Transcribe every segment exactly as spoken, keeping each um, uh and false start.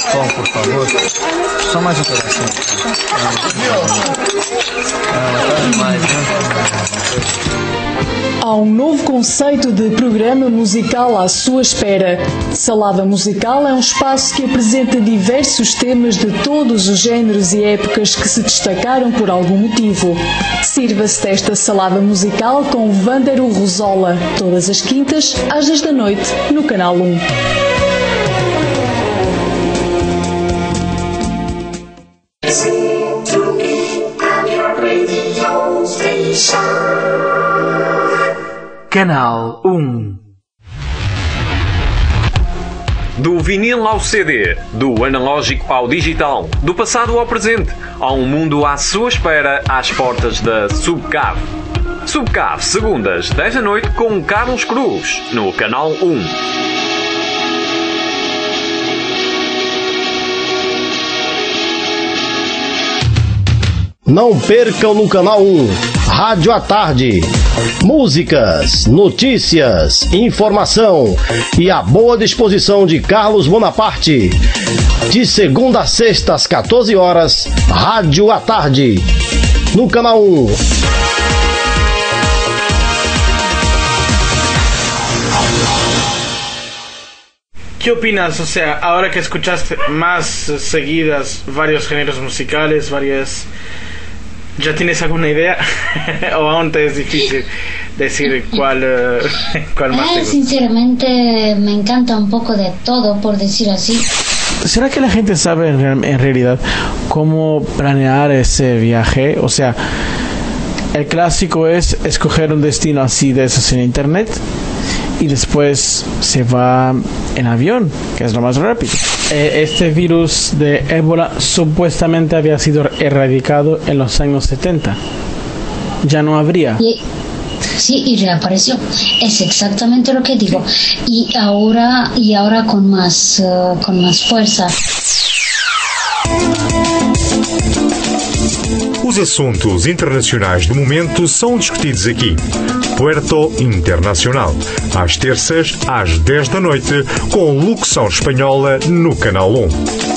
som, por favor. Só mais um pedacinho. Ah, mais, Há um novo conceito de programa musical à sua espera. Salada Musical é um espaço que apresenta diversos temas de todos os géneros e épocas que se destacaram por algum motivo. Sirva-se desta salada musical com Vândaro Rosola, todas as quintas, às dez da noite, no Canal um. Canal um. Do vinil ao C D, do analógico ao digital, do passado ao presente, há um mundo à sua espera às portas da Subcave. Subcave, segundas, dez da noite, com Carlos Cruz, no Canal um. Não percam no Canal um, Rádio à Tarde. Músicas, notícias, informação e a boa disposição de Carlos Bonaparte. De segunda a sexta às quatorze horas, Rádio à Tarde, no Canal um. ¿Qué opinas? O sea, ahora que escuchaste más seguidas varios géneros musicales, varias... ¿Ya tienes alguna idea? ¿O aún te es difícil decir cuál, uh, cuál más te gusta? Sinceramente me encanta un poco de todo, por decir así. ¿Será que la gente sabe en, en realidad cómo planear ese viaje? O sea, el clásico es escoger un destino así de esos en internet y después se va en avión, que es lo más rápido. Eh, este virus de ébola supuestamente había sido erradicado en los años setenta. Ya no habría. Y, sí, y reapareció. Es exactamente lo que digo. Y ahora, y ahora con más, uh, con más fuerza. Os assuntos internacionais do momento são discutidos aqui. Puerto Internacional, às terças, às dez da noite, com locução espanhola no Canal um.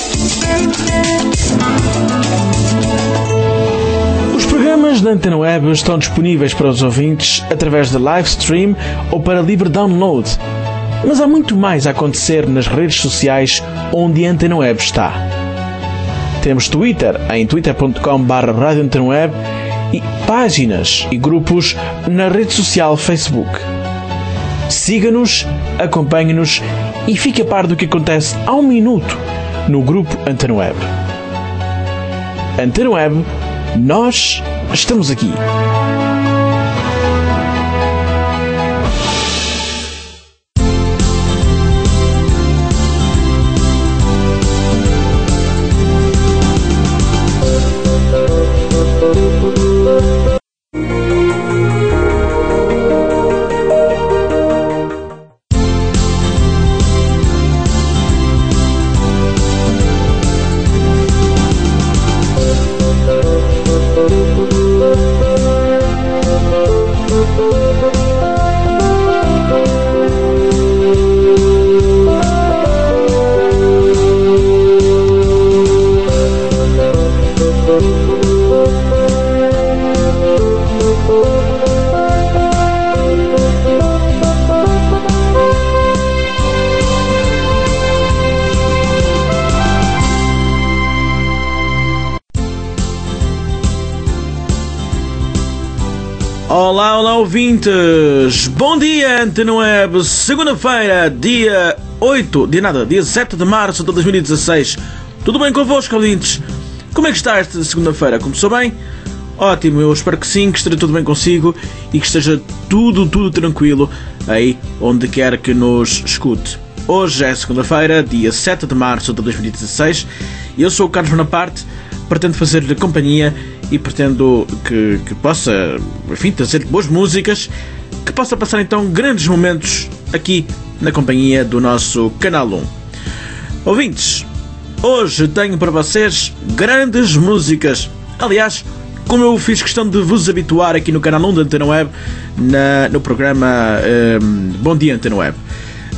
Os programas da Antena Web estão disponíveis para os ouvintes através de live stream ou para livre download. Mas há muito mais a acontecer nas redes sociais onde a Antena Web está. Temos Twitter em twitter ponto com barra rádio antena web e páginas e grupos na rede social Facebook. Siga-nos, acompanhe-nos e fique a par do que acontece ao minuto no grupo Antena Web. Antena Web, nós estamos aqui. Olá, olá ouvintes! Bom dia, Antena Web! Segunda-feira, dia oito, dia nada, dia sete de março de dois mil e dezasseis. Tudo bem convosco, ouvintes? Como é que está esta segunda-feira? Começou bem? Ótimo, eu espero que sim, que esteja tudo bem consigo e que esteja tudo, tudo tranquilo aí onde quer que nos escute. Hoje é segunda-feira, dia sete de março de dois mil e dezasseis. Eu sou o Carlos Bonaparte, pretendo fazer-lhe companhia e pretendo que, que possa, enfim, trazer boas músicas, que possa passar então grandes momentos aqui na companhia do nosso Canal um. Ouvintes, hoje tenho para vocês grandes músicas. Aliás, como eu fiz questão de vos habituar aqui no Canal um da Antena Web, na, no programa um, Bom Dia Antena Web.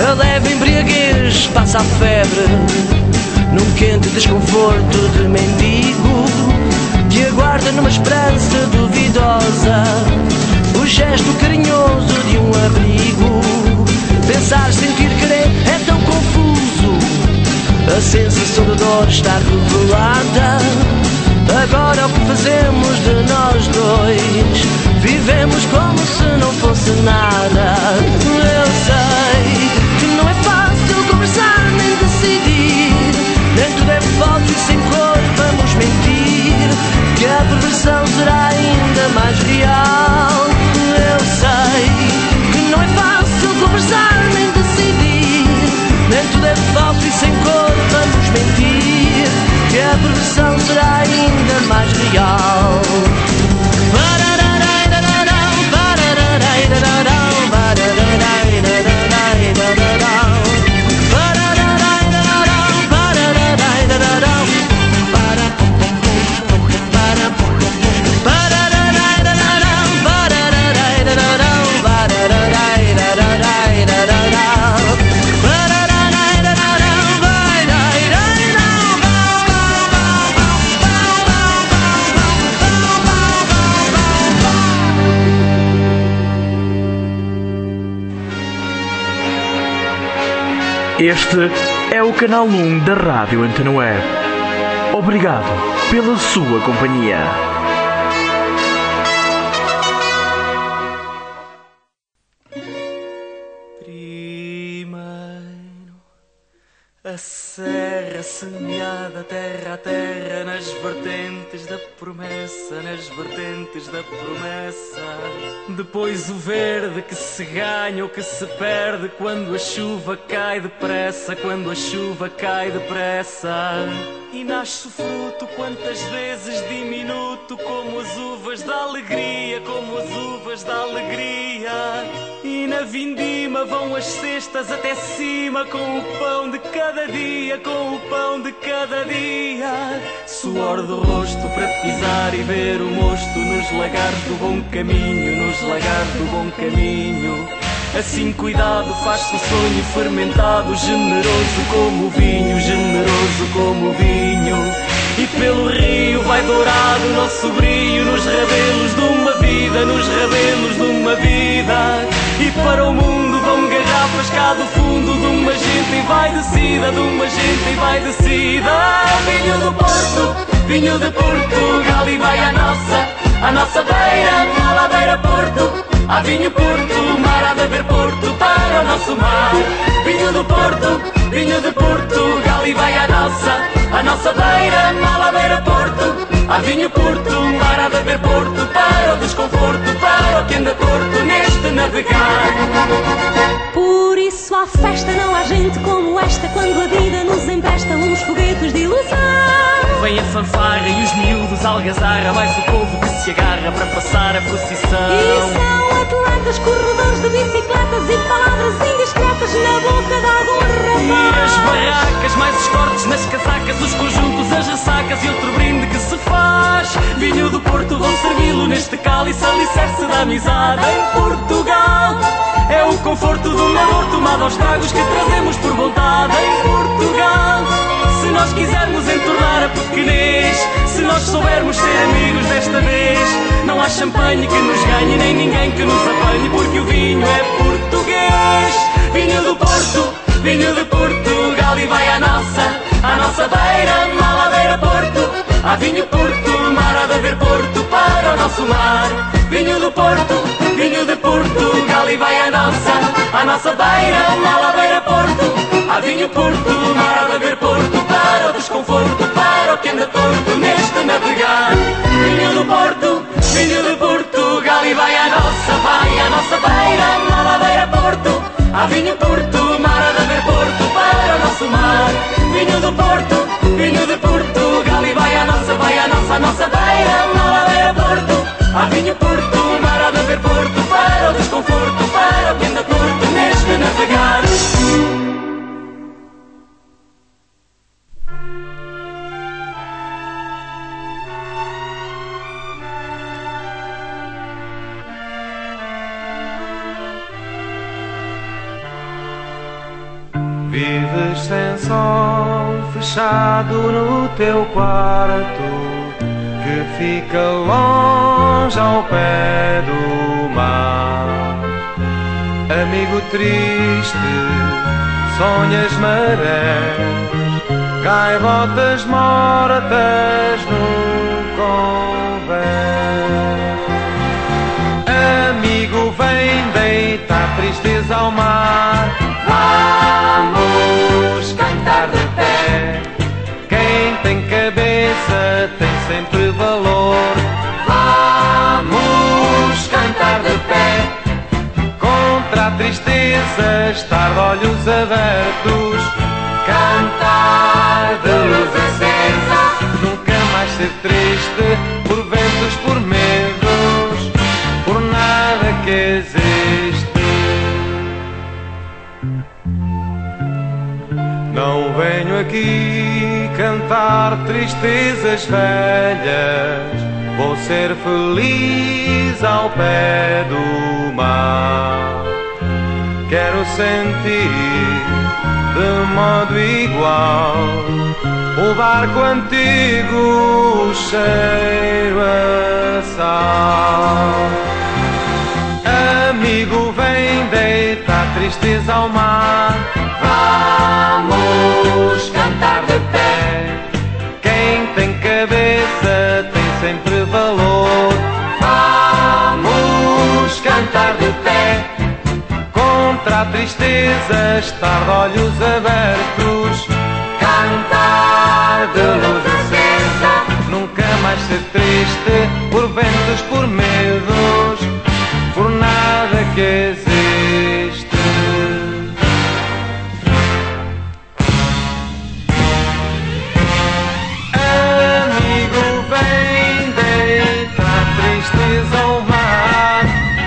A leve embriaguez passa a febre num quente desconforto de mendigo que aguarda numa esperança duvidosa o gesto carinhoso de um abrigo. Pensar, sentir, querer é tão confuso, a sensação de dor está revelada. Agora o que fazemos de nós dois? Vivemos como se não fosse nada. Eu sei que não é fácil conversar nem decidir, nem tudo é foto e sem cor vamos mentir, que a perversão será ainda mais real. Eu sei que não é fácil conversar nem decidir, nem tudo é falso e sem cor vamos mentir, que a perversão será ainda mais real. Este é o canal um da Rádio Antena Web. Obrigado pela sua companhia. A serra semeada, terra a terra, nas vertentes da promessa, nas vertentes da promessa. Depois o verde que se ganha ou que se perde quando a chuva cai depressa, quando a chuva cai depressa. E nasce o fruto quantas vezes diminuto, como as uvas da alegria, como as uvas da alegria. E na vindima vão as cestas até cima, com o pão de cada dia, com o pão de cada dia. Suor do rosto para pisar e ver o mosto nos lagares do bom caminho, nos lagares do bom caminho. Assim cuidado faz-se o sonho fermentado, generoso como o vinho, generoso como o vinho. E pelo rio vai dourado o nosso brilho, nos rabelos de uma vida, nos rabelos de uma vida. E para o mundo vão garrafas cá do fundo de uma gente e vai descida, de uma gente e vai descida. Vinho do Porto, vinho de Portugal e vai à nossa, à nossa beira, à ladeira Porto. Há vinho Porto, mar há de haver Porto para o nosso mar. Vinho do Porto, vinho de Portugal e vai à nossa, à nossa beira, à ladeira Porto. Há vinho Porto, mar há de haver Porto para o desconforto, para o que anda torto neste navegar. Por isso há festa, não há gente como esta, quando a vida nos empresta uns foguetes de ilusão. Vem a fanfarra e os miúdos algazarra, mais o povo que se agarra para passar a procissão. E são atletas, corredores de bicicletas e palavras indiscretas na boca de algum rapaz. E as barracas, mais os cortes nas casacas, os conjuntos, as ressacas e outro brinde que se faz. Vinho do Porto vão servi-lo neste cálice, alicerce da amizade em Portugal. É o conforto de um amor tomado aos tragos que trazemos por vontade em Portugal. Se nós quisermos entornar a pequenez, se nós soubermos ser amigos desta vez, não há champanhe que nos ganhe, nem ninguém que nos apanhe, porque o vinho é português. Vinho do Porto, vinho de Portugal e vai à nossa, à nossa beira, à ladeira Porto. Há vinho Porto, mar há de haver Porto para o nosso mar. Vinho do Porto, vinho de Portugal e vai à nossa, à nossa beira, à ladeira Porto. Há vinho Porto, mar há de haver Porto para o desconforto, para o que anda torto neste navegar. Vinho do Porto, vinho de Portugal e vai à nossa, vai à nossa beira, à ladeira Porto. Há vinho Porto, mar há de haver Porto para o nosso mar. Vinho do Porto, vinho de Portugal e vai à nossa, vai à nossa, à nossa beira, à ladeira Porto. Há vinho Porto, mar há de haver Porto para o desconforto, para o que anda torto neste navegar. Vives sem sol, fechado no teu quarto, que fica longe ao pé do mar. Amigo triste, sonhas marés, gaivotas mortas no convés. Amigo, vem deitar tristeza ao mar. Vamos cantar de pé. Quem tem cabeça tem sempre valor. Vamos cantar de pé. Contra a tristeza, estar de olhos abertos. Cantar de luz acesa. Nunca mais ser triste por ventos, por medos, por nada que existe. Não venho aqui cantar tristezas velhas. Vou ser feliz ao pé do mar. Quero sentir de modo igual o barco antigo, o cheiro a sal. Amigo, vem deitar tristeza ao mar. Vamos cantar de pé. Quem tem cabeça tem sempre valor. Vamos cantar de pé. Contra a tristeza, estar de olhos abertos. Cantar de luz acesa. Nunca mais ser triste por ventos, por medos, por nada que existe. Amigo, vem deitar tristeza ao mar.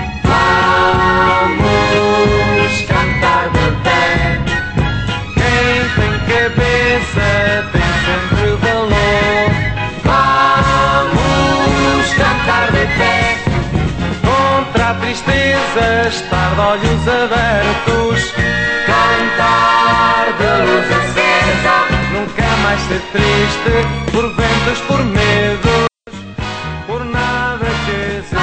Vamos cantar de pé. Quem tem cabeça tem sempre valor. Vamos cantar de pé. Contra a tristeza, estar de olhos abertos. Cantar de luz acesa. Nunca mais ser triste por ventos, por medos, por nada que existe.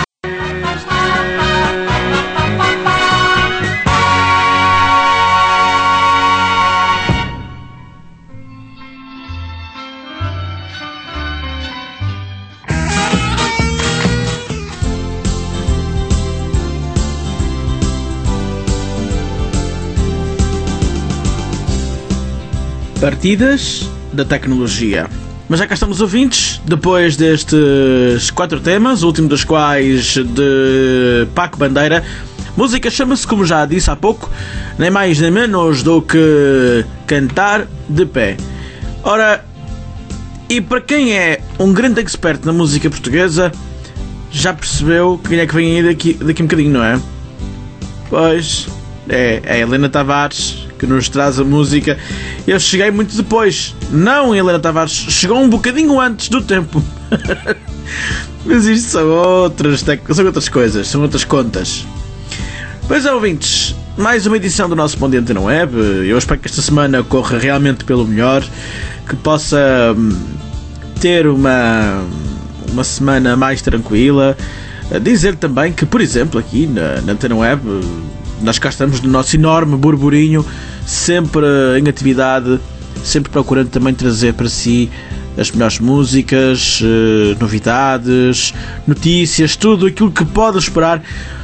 Partidas da tecnologia. Mas já cá estamos, ouvintes, depois destes quatro temas, o último dos quais de Paco Bandeira. Música chama-se, como já disse há pouco, nem mais nem menos do que Cantar de Pé. Ora, e para quem é um grande expert na música portuguesa, já percebeu quem é que vem aí daqui, daqui um bocadinho, não é? Pois, é, é a Helena Tavares que nos traz a música. Eu cheguei muito depois. Não, Helena Tavares chegou um bocadinho antes do tempo. Mas isto são outras, são outras coisas, são outras contas. Pois é, ouvintes, mais uma edição do nosso Bom Dia Antena Web. Eu espero que esta semana corra realmente pelo melhor, que possa ter uma, uma semana mais tranquila. Dizer também que, por exemplo, aqui na, na Antena Web, nós cá estamos no nosso enorme burburinho, sempre em atividade, sempre procurando também trazer para si as melhores músicas, novidades, notícias, tudo aquilo que pode esperar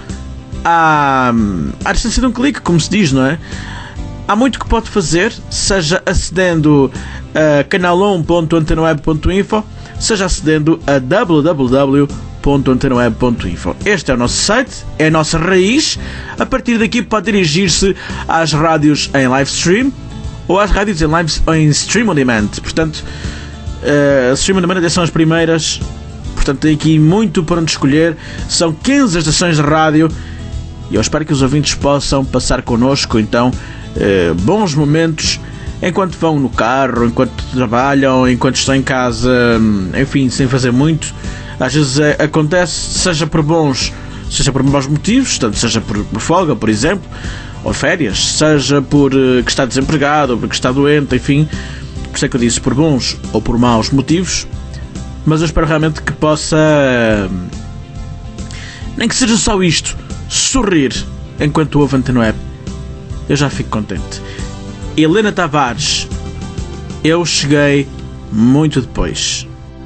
à, à distância de um clique, como se diz, não é? Há muito que pode fazer, seja acedendo a canal um ponto antena web ponto info, seja acedendo a w w w ponto antena web ponto info. Este é o nosso site, é a nossa raiz. A partir daqui pode dirigir-se às rádios em live stream ou às rádios em, live, em stream on demand. Portanto, uh, stream on demand são as primeiras. Portanto, tem aqui muito para onde escolher. São quinze estações de rádio e eu espero que os ouvintes possam passar connosco, então, uh, bons momentos enquanto vão no carro, enquanto trabalham, enquanto estão em casa, enfim, sem fazer muito. Às vezes é, acontece, seja por bons, seja por bons motivos, tanto seja por, por folga, por exemplo, ou férias, seja por uh, que está desempregado, ou porque está doente, enfim, por isso é que eu disse, por bons ou por maus motivos, mas eu espero realmente que possa, uh, nem que seja só isto, sorrir enquanto ouve Antena Web. Eu já fico contente. Helena Tavares, eu cheguei muito depois.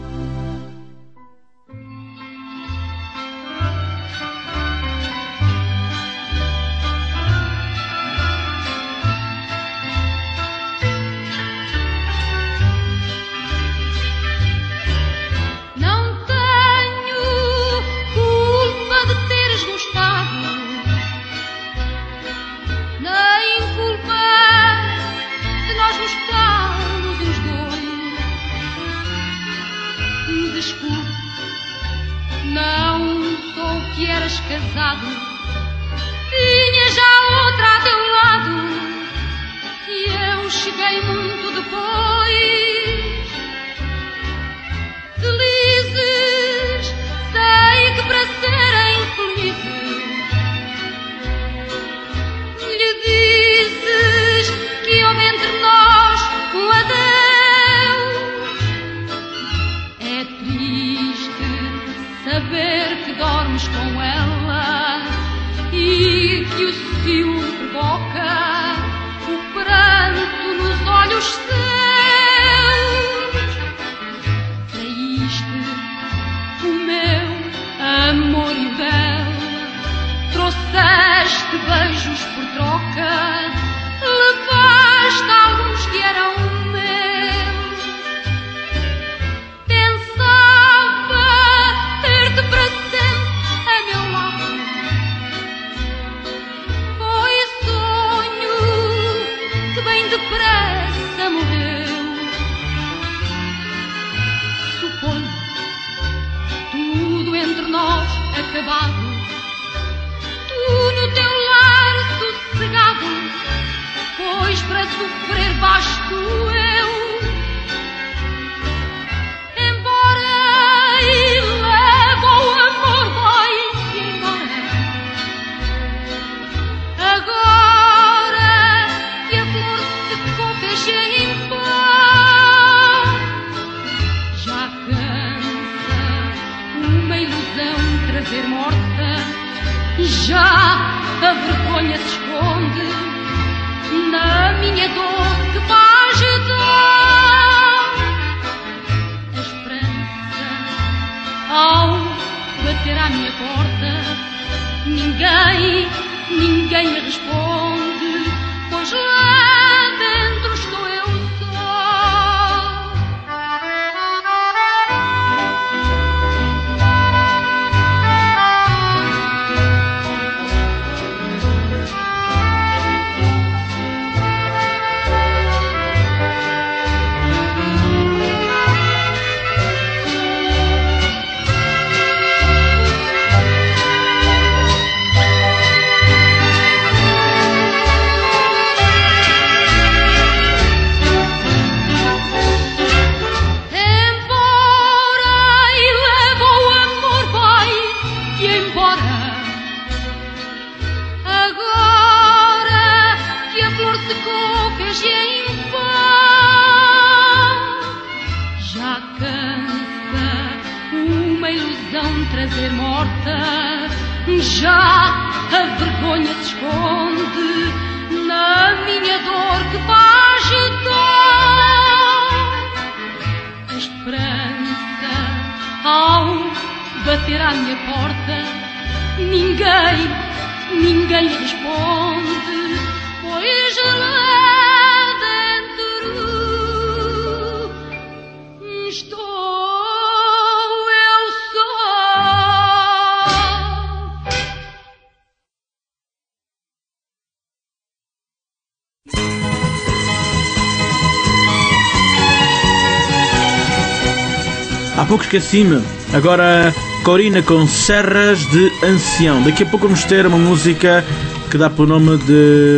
Há pouco esqueci-me. Agora, Corina com Serras de Ancião. Daqui a pouco vamos ter uma música que dá pelo nome de...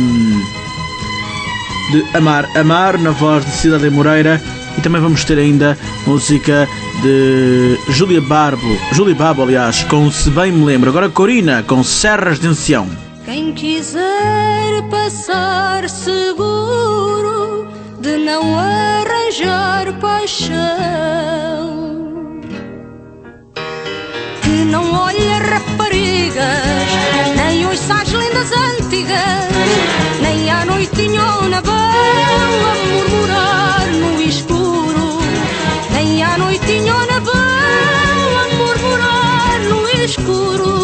de Amar. Amar, na voz de Cidade Moreira. E também vamos ter ainda música de Júlia Barbo. Júlia Barbo, aliás, com Se Bem Me Lembro. Agora Corina com Serras de Ancião. Quem quiser passar seguro de não arranjar paixão, que não olhe raparigas, nem ouça as lendas antigas, nem à noitinhona vão a murmurar no escuro, nem à noitinhona vão a murmurar no escuro.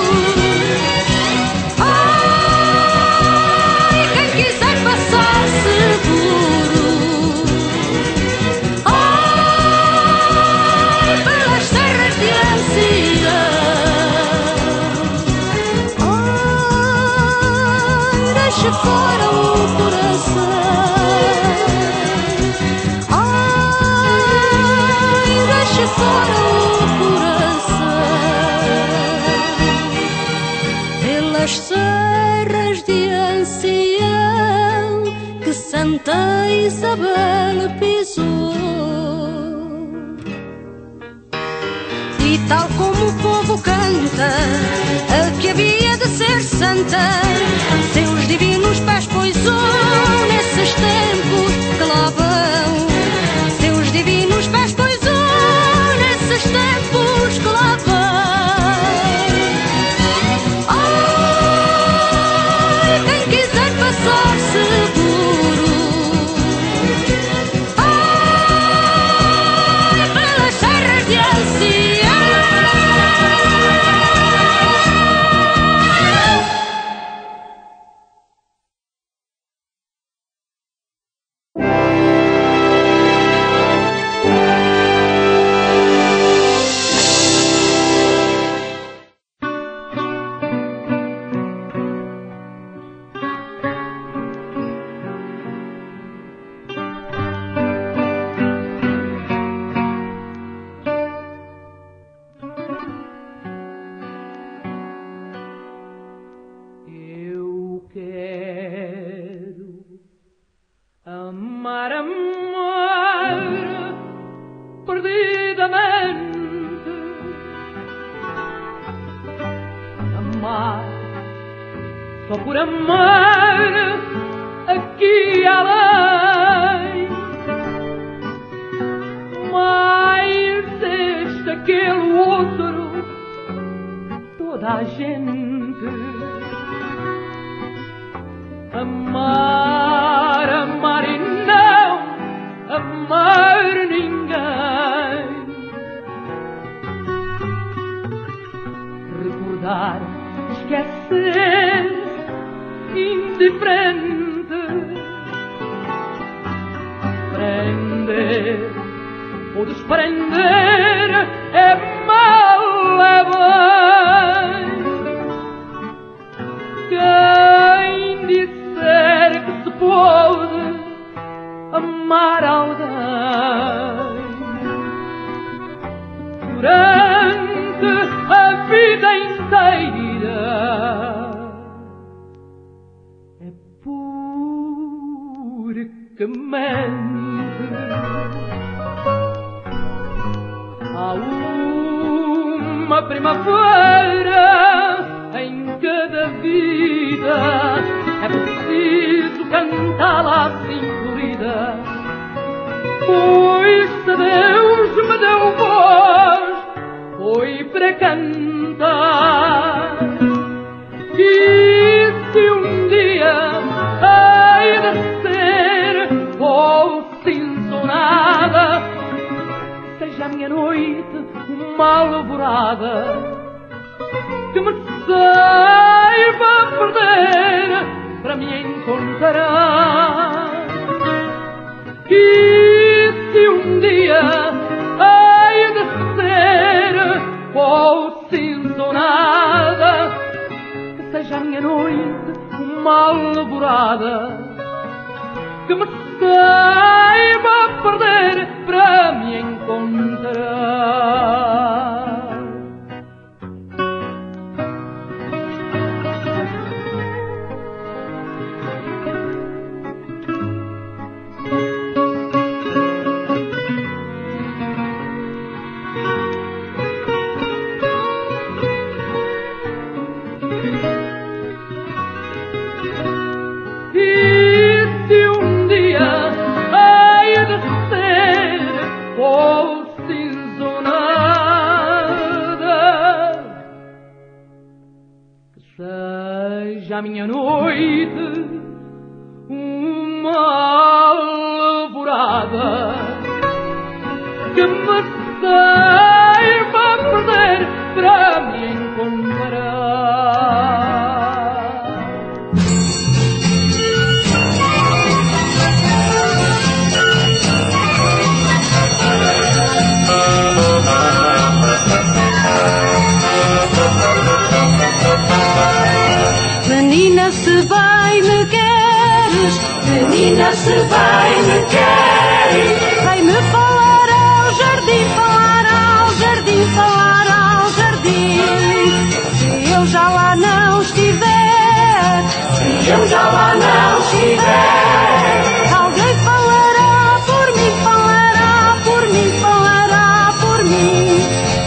Fora o coração, ai, deixa fora o coração, pelas serras de ancião que Santa Isabel pisou. E tal como o povo canta, a que havia de ser santa, seus divinos pés poisou nesses tempos que lá vão. Seus divinos pés poisou nesses tempos que lá vão. Ai, quem quiser passar seguro, ai, pelas serras de Ancião. Amar, amar, perdidamente. Amar, só por amar, aqui além. Mais este, aquele outro, toda a gente. Amar, amar e não amar ninguém. Recordar, esquecer, indiferente. Prender ou desprender é mal, é bem. Quem disser que se pode amar alguém durante a vida inteira é puramente. Há uma primavera em cada vida, é preciso cantá-la assim florida, pois se Deus me deu voz, foi para cantar. E se um dia hei de ser voz insonada, seja a minha noite uma alvorada, que me saiba perder para me encontrar. E se um dia hei de ser voz insonada, que seja a minha noite uma alvorada, que me saiba perder para me encontrar. que me saiba perder para me encontrar. Menina, se vai me queres, menina, se vai me queres, vai-me falar ao jardim, falar ao jardim, falar ao jardim. Se eu já lá não estiver, se eu já lá não estiver, alguém falará por mim, falará por mim, falará por mim.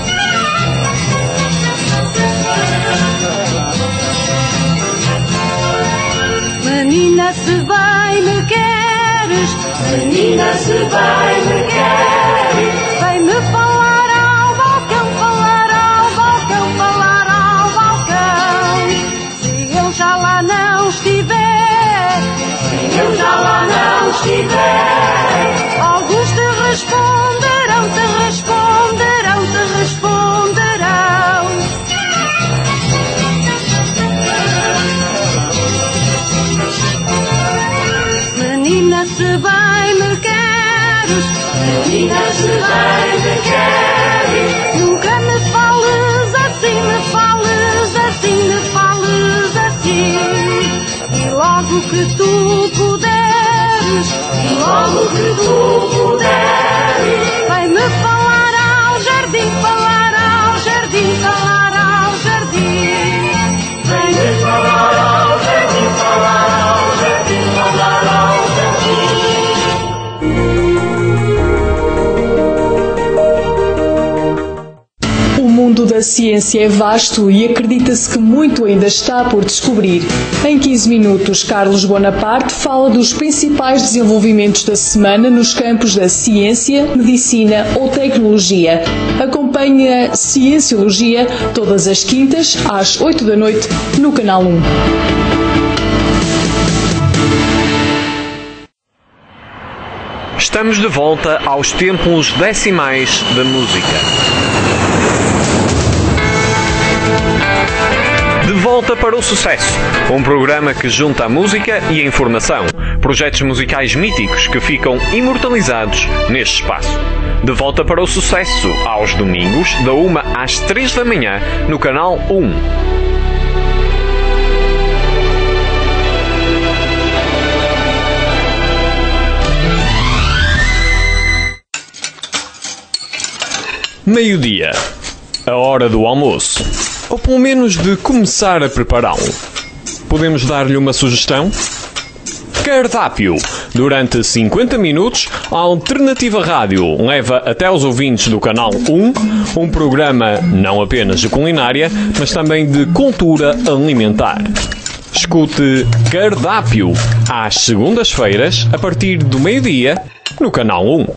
Menina, se vai me queres, menina, se vai me queres, vai-me falar ao balcão, falar ao balcão, falar ao balcão. Se eu já lá não estiver, se eu já lá não estiver, alguns te responderão, te responderão, te responderão. Menina, se vai me queres, menina, se vai me queres, nunca me fales assim, me fales assim, me fales assim. E logo que tu puderes, e logo que tu puderes, vai-me falar ao jardim, falar ao jardim, falar ao jardim. Vai-me falar ao jardim, falar ao jardim, falar ao O mundo da ciência é vasto e acredita-se que muito ainda está por descobrir. Em quinze minutos, Carlos Bonaparte fala dos principais desenvolvimentos da semana nos campos da ciência, medicina ou tecnologia. Acompanhe a Cienciologia todas as quintas, às oito da noite, no Canal um. Estamos de volta aos tempos decimais da música. De volta para o sucesso, um programa que junta a música e a informação, projetos musicais míticos que ficam imortalizados neste espaço. De volta para o sucesso, aos domingos, da uma às três da manhã, no Canal um. Meio-dia, a hora do almoço, ou pelo menos de começar a prepará-lo. Podemos dar-lhe uma sugestão? Cardápio. Durante cinquenta minutos, a Alternativa Rádio leva até aos ouvintes do Canal um um programa não apenas de culinária, mas também de cultura alimentar. Escute Cardápio às segundas-feiras, a partir do meio-dia, no Canal um.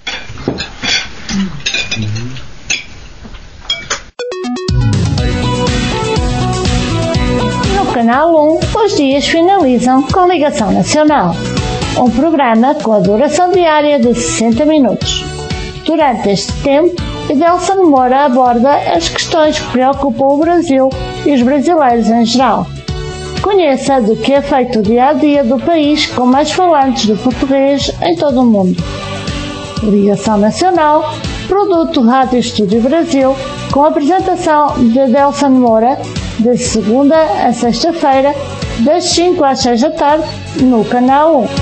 No Canal um, os dias finalizam com Ligação Nacional, um programa com a duração diária de sessenta minutos. Durante este tempo, Edelson Moura aborda as questões que preocupam o Brasil e os brasileiros em geral. Conheça do que é feito o dia-a-dia do país com mais falantes do português em todo o mundo. Ligação Nacional, produto Rádio Estúdio Brasil, com a apresentação de Edelson Moura, de segunda a sexta-feira, das cinco às seis da tarde, no Canal um.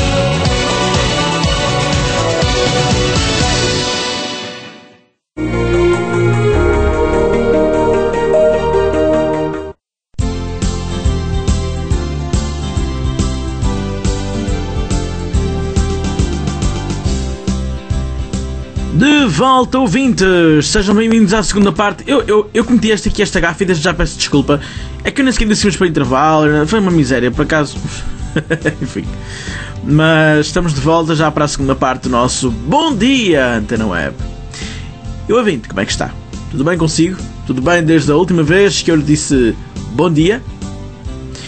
De volta, ouvintes! Sejam bem-vindos à segunda parte. Eu, eu, eu cometi esta aqui, esta gafa, e desde já peço desculpa. É que eu nem sequer dissemos para o intervalo, foi uma miséria, por acaso. Enfim. Mas estamos de volta já para a segunda parte do nosso Bom Dia, Antena Web. E o ouvinte, como é que está? Tudo bem consigo? Tudo bem desde a última vez que eu lhe disse bom dia?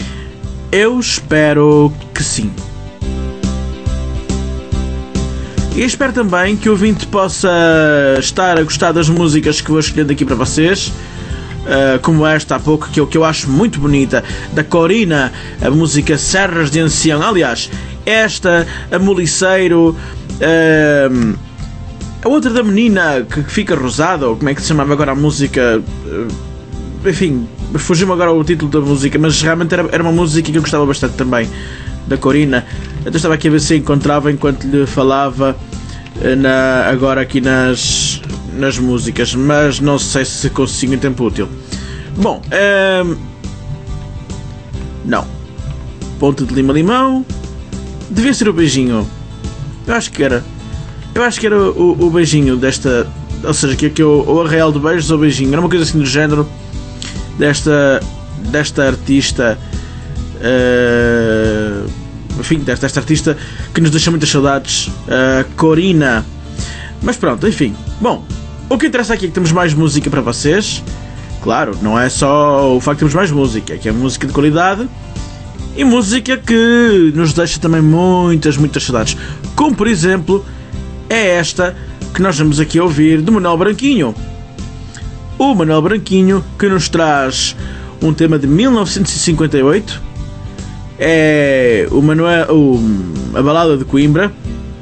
Eu espero que sim. E espero também que o ouvinte possa estar a gostar das músicas que vou escolhendo aqui para vocês. Uh, como esta há pouco, que eu, que eu acho muito bonita, da Corina, a música Serras de Ancião. Aliás, esta, a Moliceiro, uh, a outra da menina que fica rosada, ou como é que se chamava agora a música, uh, enfim, fugiu-me agora o título da música, mas realmente era, era uma música que eu gostava bastante também, da Corina. Eu estava aqui a ver se encontrava enquanto lhe falava uh, na, agora aqui nas... nas músicas, mas não sei se consigo em tempo útil. Bom, ehm... não. Ponte de Lima Limão. Devia ser o beijinho. Eu acho que era. Eu acho que era o, o beijinho desta. Ou seja, que, que o, o arraial de beijos ou beijinho. Era uma coisa assim do género. Desta. Desta artista. Uh, enfim, desta, desta artista que nos deixa muitas saudades. Uh, Corina. Mas pronto, enfim. Bom. O que interessa aqui é que temos mais música para vocês. Claro, não é só o facto de termos mais música, é que é música de qualidade e música que nos deixa também muitas, muitas saudades. Como, por exemplo, é esta que nós vamos aqui ouvir do Manuel Branquinho. O Manuel Branquinho que nos traz um tema de mil novecentos e cinquenta e oito. É o Manuel, o, a Balada de Coimbra.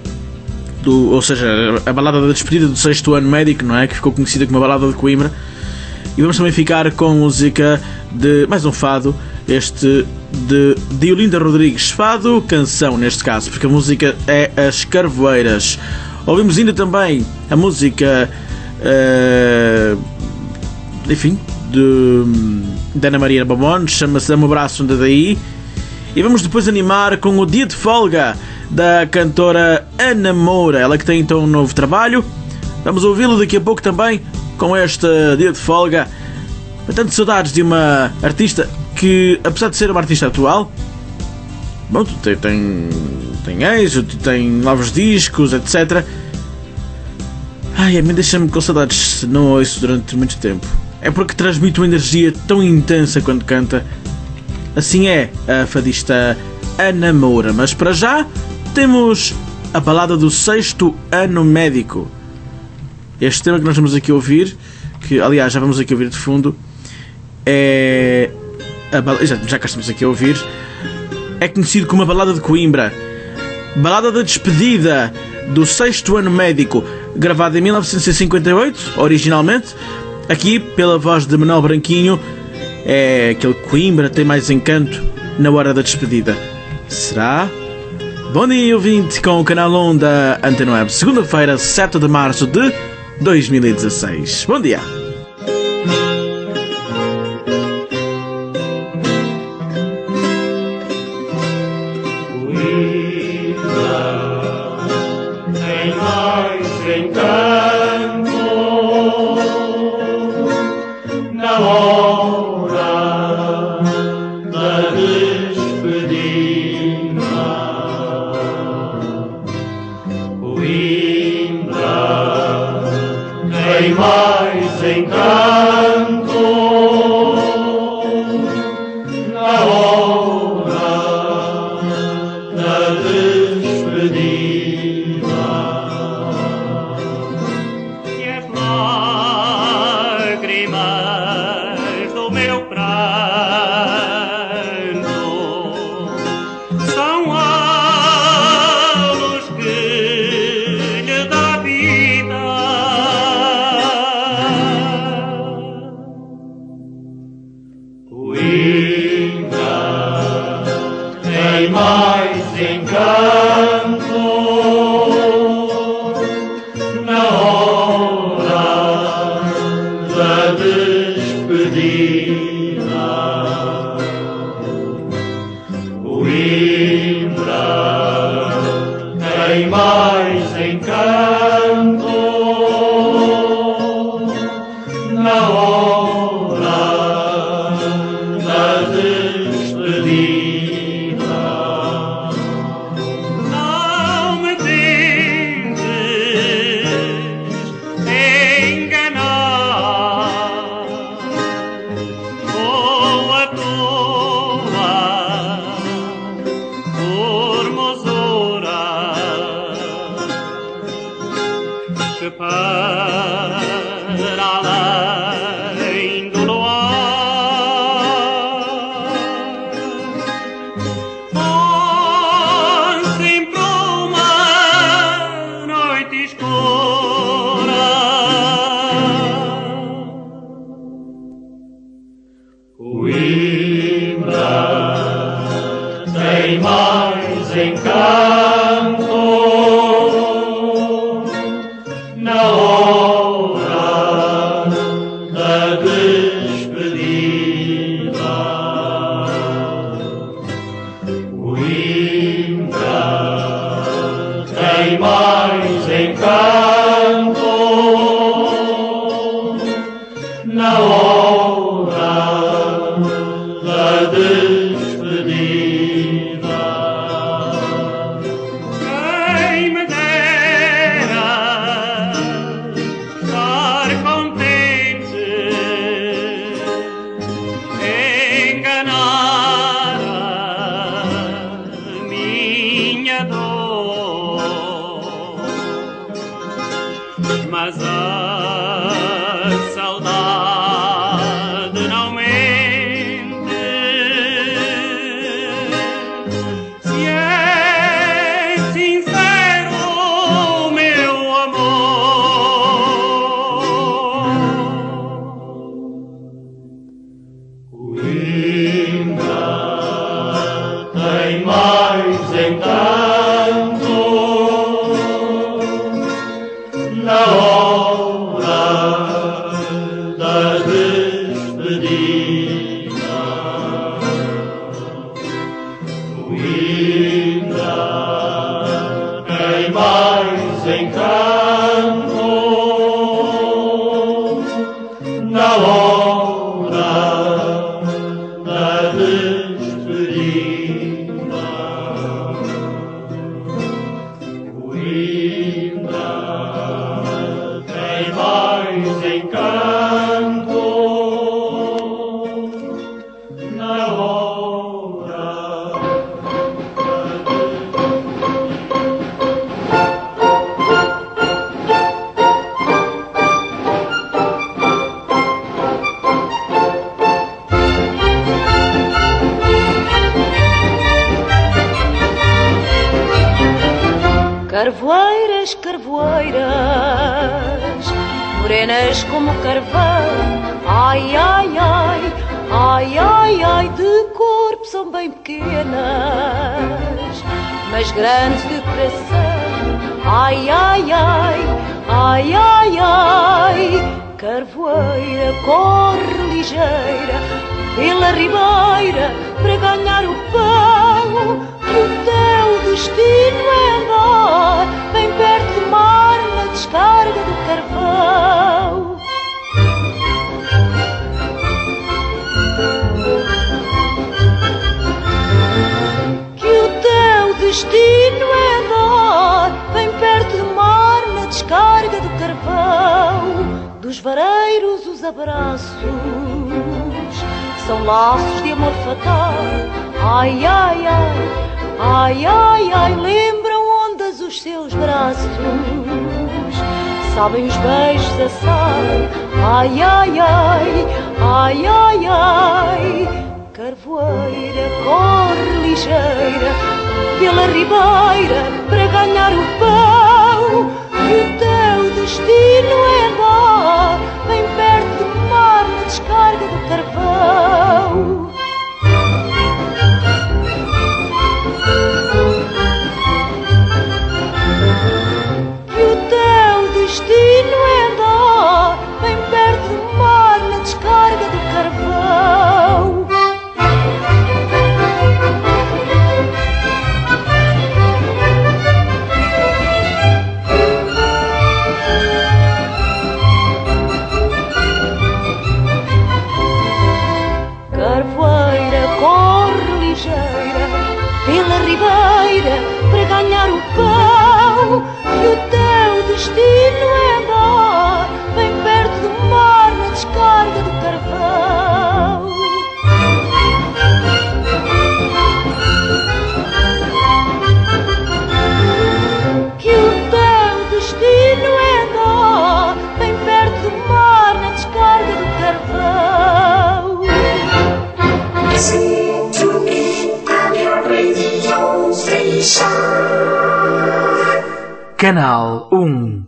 Do, ou seja, a balada da despedida do sexto ano médico, não é? Que ficou conhecida como a Balada de Coimbra. E vamos também ficar com música de mais um fado, este de Diolinda Rodrigues, fado canção neste caso, porque a música é As Carvoeiras. Ouvimos ainda também a música uh, enfim, de, de Ana Maria Babones, chama-se Dá-me um Abraço, anda daí. E vamos depois animar com o Dia de Folga da cantora Ana Moura, ela que tem então um novo trabalho. Vamos ouvi-lo daqui a pouco também com este Dia de Folga. Tanto saudades de uma artista que, apesar de ser uma artista atual, bom, tem, tem, tem êxito, tem novos discos, etcétera. Ai, a mim deixa-me com saudades se não ouço durante muito tempo. É porque transmite uma energia tão intensa quando canta. Assim é a fadista Ana Moura. Mas para já temos a balada do sexto ano médico. Este tema que nós vamos aqui ouvir, que aliás já vamos aqui ouvir de fundo, é a balada, já, já cá estamos aqui a ouvir, é conhecido como a Balada de Coimbra, balada da despedida do sexto ano médico, gravada em mil novecentos e cinquenta e oito originalmente, aqui pela voz de Manuel Branquinho. É aquele Coimbra tem mais encanto na hora da despedida. Será? Bom dia, ouvinte, com o canal um da Antena Web. Segunda-feira, sete de março de dois mil e dezasseis. Bom dia. Formosura tem mais encanto na hora da despedida. Quem me dera estar contente, enganar a minha dor, mas a saudade não mente. Se é sincero o meu amor, Coimbra tem mais encanto na hora da despedida. Coimbra tem mais encanto na hora da despedida. Coimbra tem mais encanto na hora. Carvoeiras, carvoeiras, morenas como carvão, ai, ai, ai, ai, ai, ai, de corpo são bem pequenas, mas grandes de coração, ai, ai, ai, ai, ai, ai. Carvoeira, corre ligeira pela ribeira para ganhar o pão, que o teu destino é andar bem perto do mar na descarga do carvão. Que o teu destino é andar bem perto do mar na descarga do carvão. Dos vareiros os abraços são laços de amor fatal, ai, ai, ai, ai, ai, ai, lembram ondas os seus braços, sabem os beijos a sal, ai, ai, ai, ai, ai, ai. Carvoeira, corre ligeira pela ribeira para ganhar o pão, que o teu destino é andar bem perto do mar na descarga do carvão. Que o teu destino é andar bem perto do mar na descarga do carvão. Carvoeira, corre ligeira pela ribeira para ganhar o pão, que o teu destino é andar bem perto do mar na descarga do carvão. Que o teu destino é andar bem perto do mar na descarga do carvão. Listen to me and your radio station. Canal um.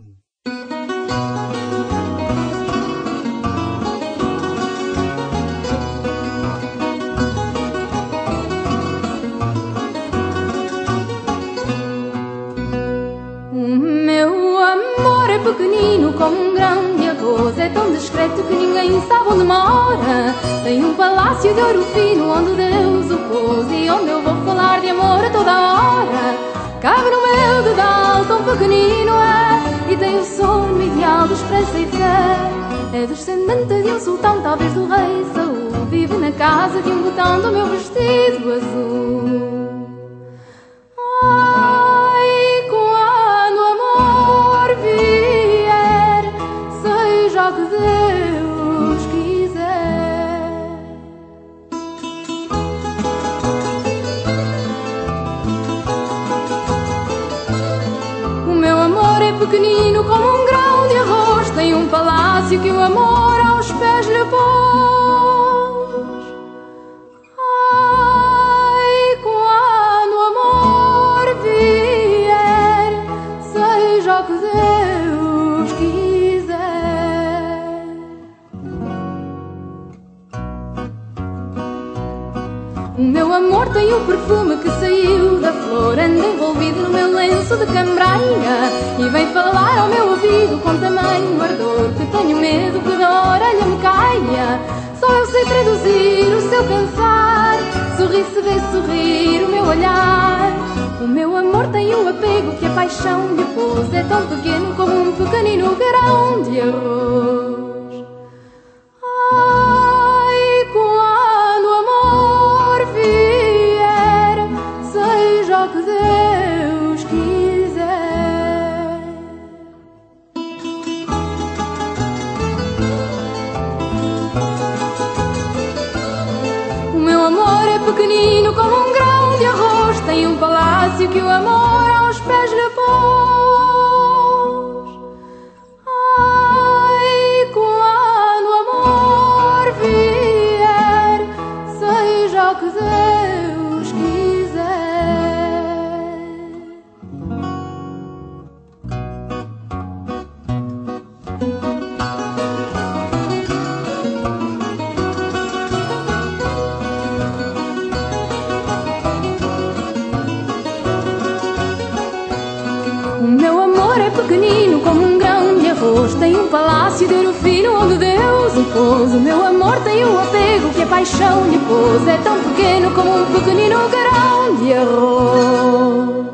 O meu amor é pequenino como um grande arroz, é tão discreto que ninguém sabe onde mora. Tem um palácio de ouro fino onde Deus o pôs, e onde eu vou falar de amor a toda hora. Cabe no meu dedal tão pequenino é e tem o sonho ideal de esperança e fé. É descendente de um sultão, talvez do rei Saul. Vive na casa de um botão do meu vestido azul. Ai, quando o amor vier, seja o que Deus quiser. O meu amor é pequenino como um grão de arroz. Tem um palácio que o amor aos pés lhe pôs. Ai, quando o amor vier, seja o que Deus quiser. O meu amor tem um perfume que saiu da flor. Anda envolvido no meu lenço de cambraia e vem falar ao meu ouvido com tamanho ardor que tenho medo que da orelha me caia. Só eu sei traduzir o seu pensar. Sorri se vê sorrir o meu olhar. O meu amor tem o apego que a paixão lhe pôs. É tão pequeno como um pequenino grão de arroz. Ai, quando o amor vier, seja o que Deus quiser. O meu amor é pequenino como um grão de arroz. Tem um palácio que o amor aos pés lhe pôs. Ai, quando o amor vier, seja o que Deus quiser. O meu amor é pequenino como um grão de arroz. Tem um palácio de ouro fino onde Deus o pôs. O meu amor tem o apego que a paixão lhe pôs. É tão pequeno como um pequenino grão de arroz.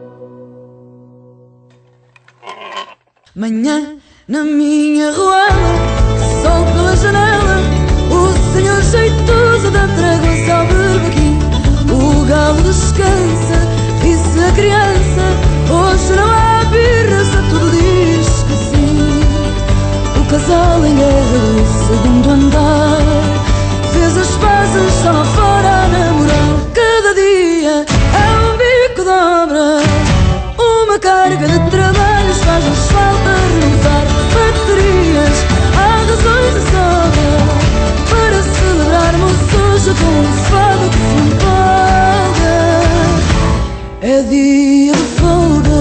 Manhã na minha ruela, sol pela janela, o senhor jeitoso dá tréguas ao berbequim. O galo descansa e se a criança hoje não há birras, a tudo diz que sim. O casal em guerra do segundo andar fez as pazes, só lá fora a namorar. Cada dia é um bico de obra, uma carga de trabalhos faz-nos falta renovar baterias. Há razões de sobra para celebrarmos hoje com um fado que se empolga. É dia de folga,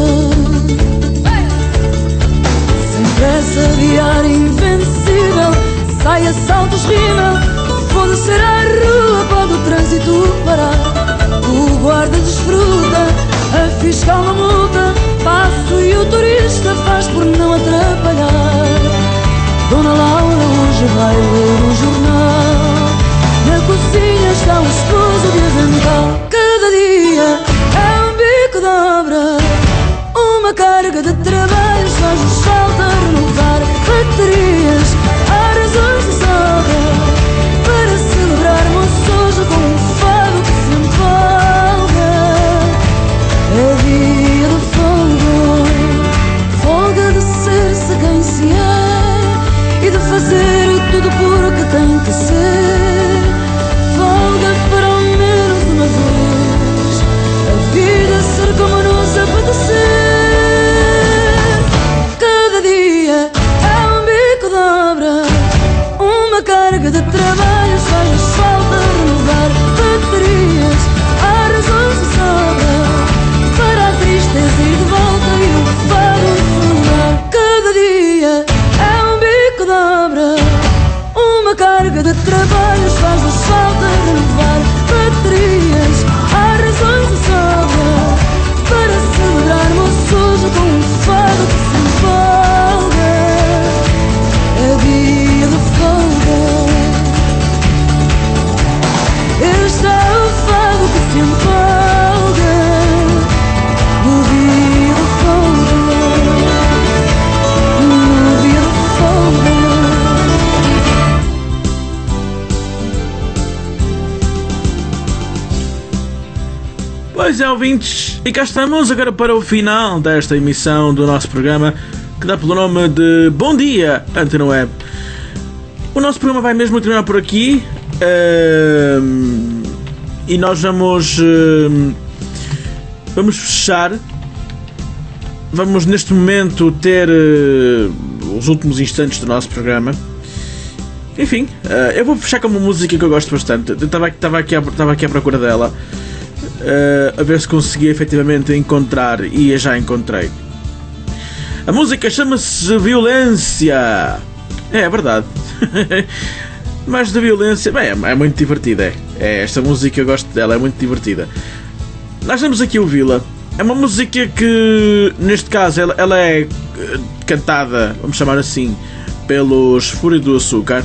sem pressa, diário invencível. Sai a saltos, rímel, pode ser à rua, pode o trânsito parar. O guarda desfruta, a fiscal não multa, passo e o turista faz por não atrapalhar. Dona Laura hoje vai ler o jornal. Na cozinha está o esposo de avental. Cada dia é um bico de obra, uma carga de trabalhos faz-nos falta renovar baterias. Há razões de sobra para celebrarmos hoje com um fado que se empolga. É dia de folga, folga de ser-se quem se é e de fazer tudo por o que tem que ser. Folga para ao menos uma vez a vida ser como nos apetecer. Cada dia Pois é, ouvintes, e cá estamos agora para o final desta emissão do nosso programa, que dá pelo nome de Bom Dia, Antena Web. O nosso programa vai mesmo terminar por aqui, uh, e nós vamos, uh, vamos fechar. Vamos neste momento ter uh, os últimos instantes do nosso programa. Enfim, uh, eu vou fechar com uma música que eu gosto bastante. Eu estava aqui, aqui à procura dela, uh, a ver se conseguia efetivamente encontrar, e eu já encontrei. A música chama-se Violência. É, é verdade. Mas de violência, bem, é, é muito divertida. É. é, esta música eu gosto dela, é muito divertida. Nós temos aqui o Vila. É uma música que, neste caso, ela, ela é cantada, vamos chamar assim, pelos Fúria do Açúcar.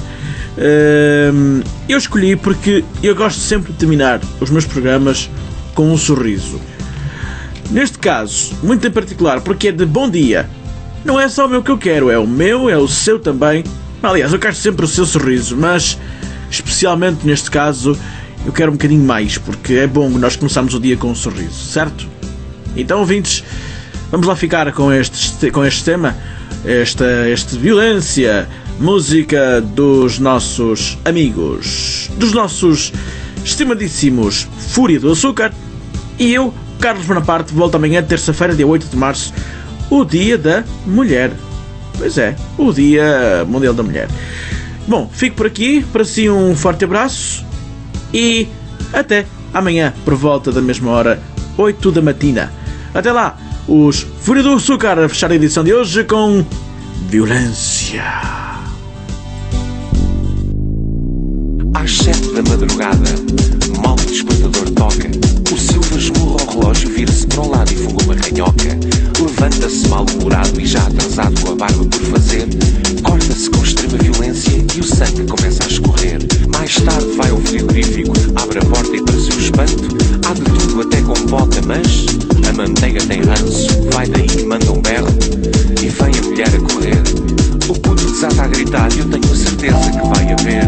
Eu escolhi porque eu gosto sempre de terminar os meus programas com um sorriso. Neste caso, muito em particular, porque é de bom dia. Não é só o meu que eu quero, é o meu, é o seu também. Aliás, eu quero sempre o seu sorriso, mas especialmente neste caso eu quero um bocadinho mais, porque é bom nós começarmos o dia com um sorriso, certo? Então, ouvintes, vamos lá ficar com este, com este tema, esta, esta violência, música dos nossos amigos, dos nossos estimadíssimos Fúria do Açúcar. E eu, Carlos Bonaparte, volto amanhã, terça-feira, dia oito de março, o Dia da Mulher. Pois é, o Dia Mundial da Mulher. Bom, fico por aqui, para si um forte abraço e até amanhã, por volta da mesma hora, oito da matina. Até lá, os Fúria do Açúcar a fechar a edição de hoje com Violência. Às sete da madrugada, mal o despertador toca, o Silva esmurra o relógio, vira-se para o lado e funga uma ranhoca. Levanta-se mal-humorado e já atrasado com a barba por fazer, corta-se com extrema violência e o sangue começa a escorrer. Mais tarde vai ao frigorífico, abre a porta e para seu espanto, há de tudo até com bota, mas a manteiga tem ranço, vai daí e manda um berro e vem a mulher a correr. O puto desata a gritar e eu tenho a certeza que vai haver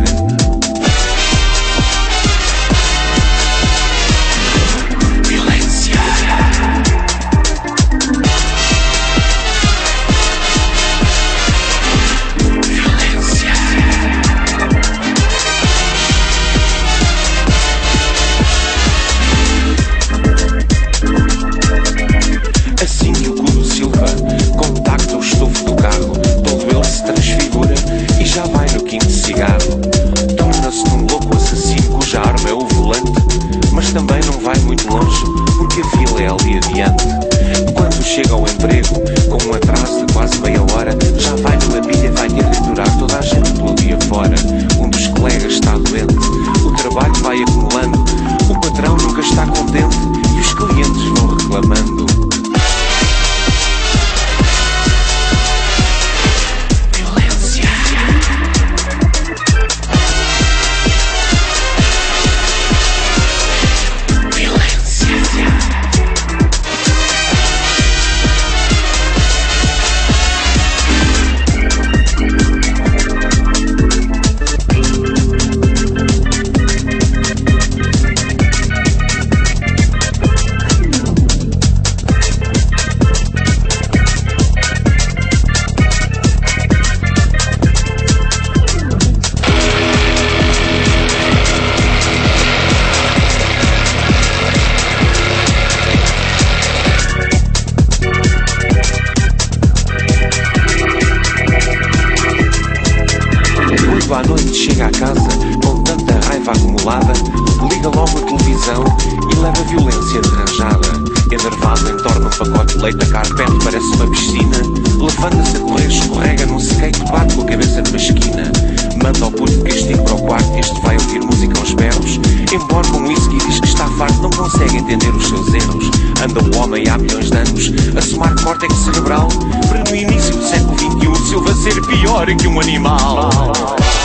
cerebral para no início do século vinte e um Silva ser pior que um animal.